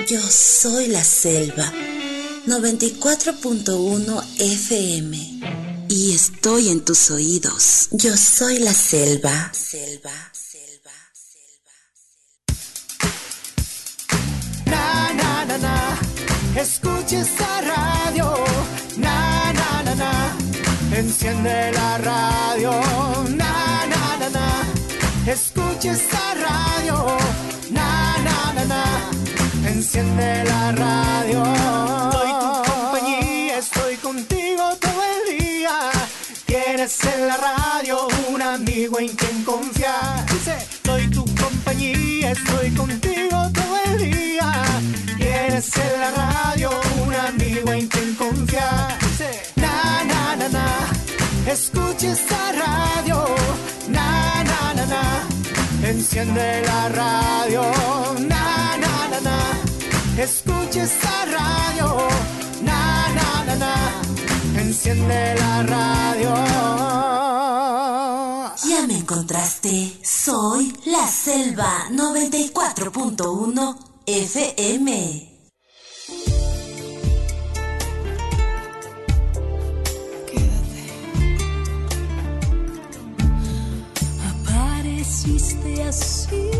Yo soy la selva, 94.1 FM. Y estoy en tus oídos. Yo soy la selva. Na, na, na, na. Escucha esta radio. Na, na, na, na. Enciende la radio. Na, na, na, na. Escucha esta radio. Na, na, na, na. Enciende la radio. Soy tu compañía, estoy contigo todo el día. Tienes en la radio un amigo en quien confiar. Dice, soy tu compañía, estoy contigo todo el día. Tienes en la radio un amigo en quien confiar. Dice, na, na, na, na. Escucha esta radio. Na, na, na, na. Enciende la radio. Na, na, na, na. Escucha esta radio. Na, na, na, na. Enciende la radio. Ya me encontraste. Soy la selva 94.1 FM. Apareciste así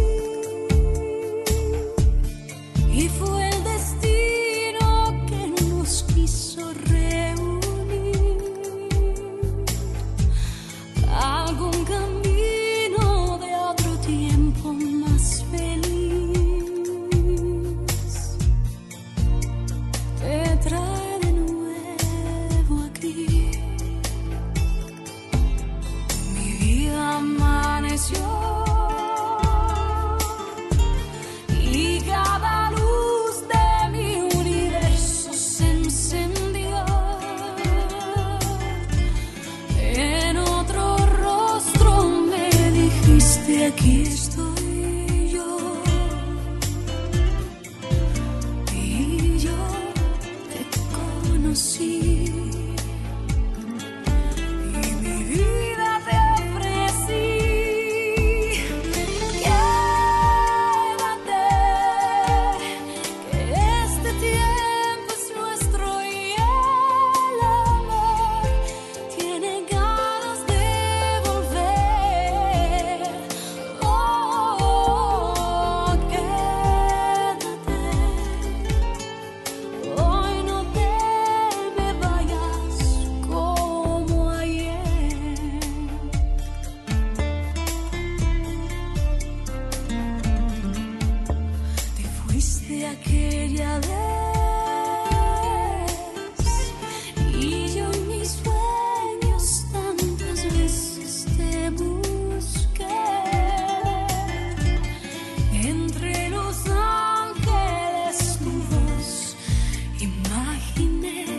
y fue el destino que nos quiso reunir. Algún camino de otro tiempo más feliz te trae de nuevo aquí. Mi vida amaneció y cada luz de mi universo se encendió. En otro rostro me dijiste, aquí estoy yo. Y yo te conocí. Y mi vida te ofrecí. Quédate, que este tiempo es nuestro y el amor tiene ganas de volver. Oh, quédate, hoy no te me vayas como ayer. Te fuiste aquella vez y yo en mis sueños tantas veces te busqué. Entre los ángeles tu voz imaginé.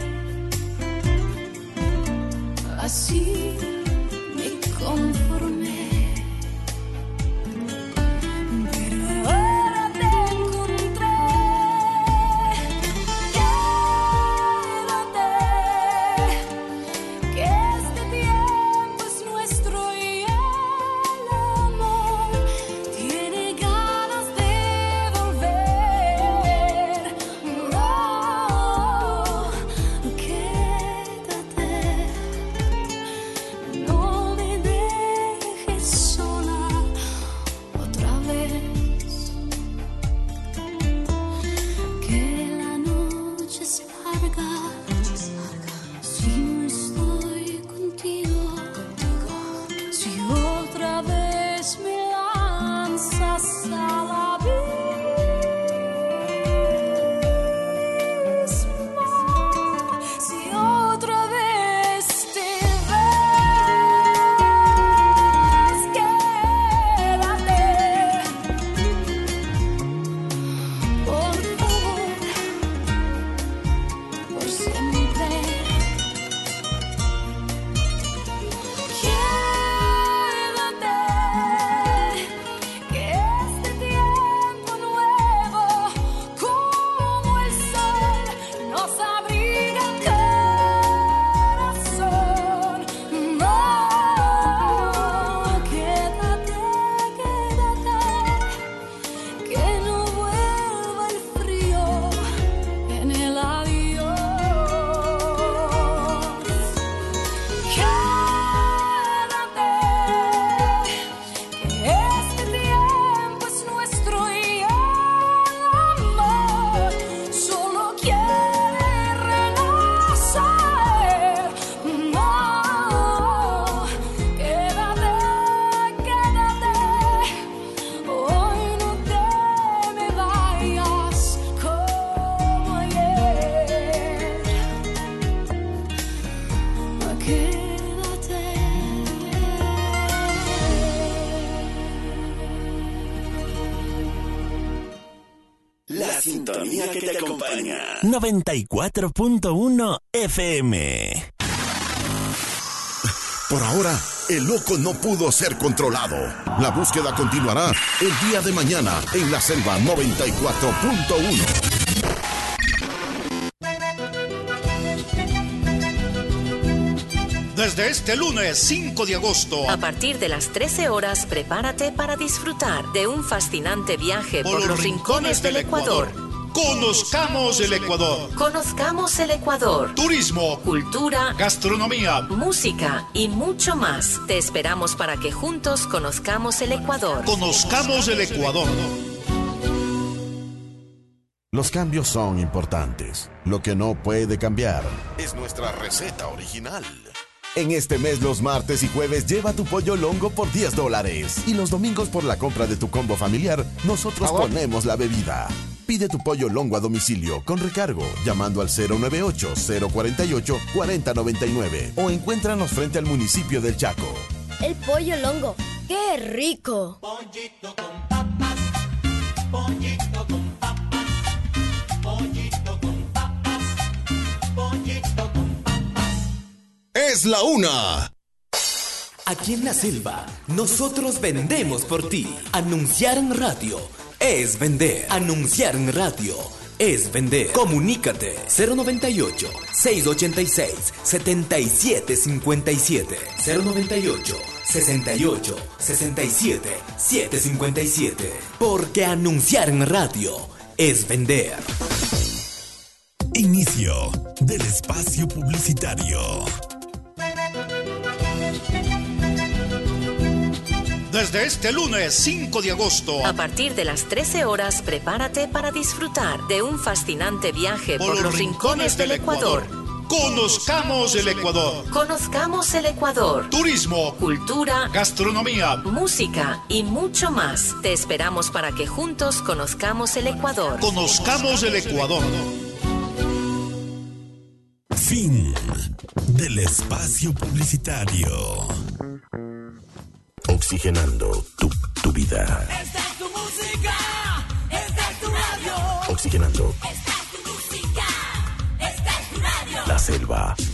Así me conformé. Pero ahora te encontré sintonía que te acompaña. 94.1 FM. Por ahora, el loco no pudo ser controlado. La búsqueda continuará el día de mañana en la Selva 94.1. Desde este lunes 5 de agosto, a partir de las 13 horas, prepárate para disfrutar de un fascinante viaje por los rincones del Ecuador. Conozcamos el Ecuador. Conozcamos el Ecuador. Turismo, cultura, gastronomía, música y mucho más. Te esperamos para que juntos conozcamos el Ecuador. Conozcamos el Ecuador. Los cambios son importantes. Lo que no puede cambiar es nuestra receta original. En este mes, los martes y jueves, lleva tu pollo longo por $10. Y los domingos, por la compra de tu combo familiar, nosotros ponemos la bebida. Pide tu pollo longo a domicilio con recargo llamando al 098-048-4099 o encuéntranos frente al municipio del Chaco. El pollo longo, ¡qué rico! Pollito con papas, pollito con papas, pollito con papas, pollito con papas. ¡Es la una! Aquí en la Selva, nosotros vendemos por ti. Anunciar en radio es vender. Anunciar en radio es vender. Comunícate 098-686-7757. 098-68-67-757. Porque anunciar en radio es vender. Inicio del espacio publicitario. Desde este lunes 5 de agosto, a partir de las 13 horas, prepárate para disfrutar de un fascinante viaje por los rincones del Ecuador. Conozcamos el Ecuador. Conozcamos el Ecuador. Turismo, cultura, gastronomía, música y mucho más. Te esperamos para que juntos conozcamos el Ecuador. Conozcamos el Ecuador. Fin del espacio publicitario. Oxigenando tu vida. Esta es tu música, esta es tu radio. Oxigenando Esta es tu música, esta es tu radio. la Selva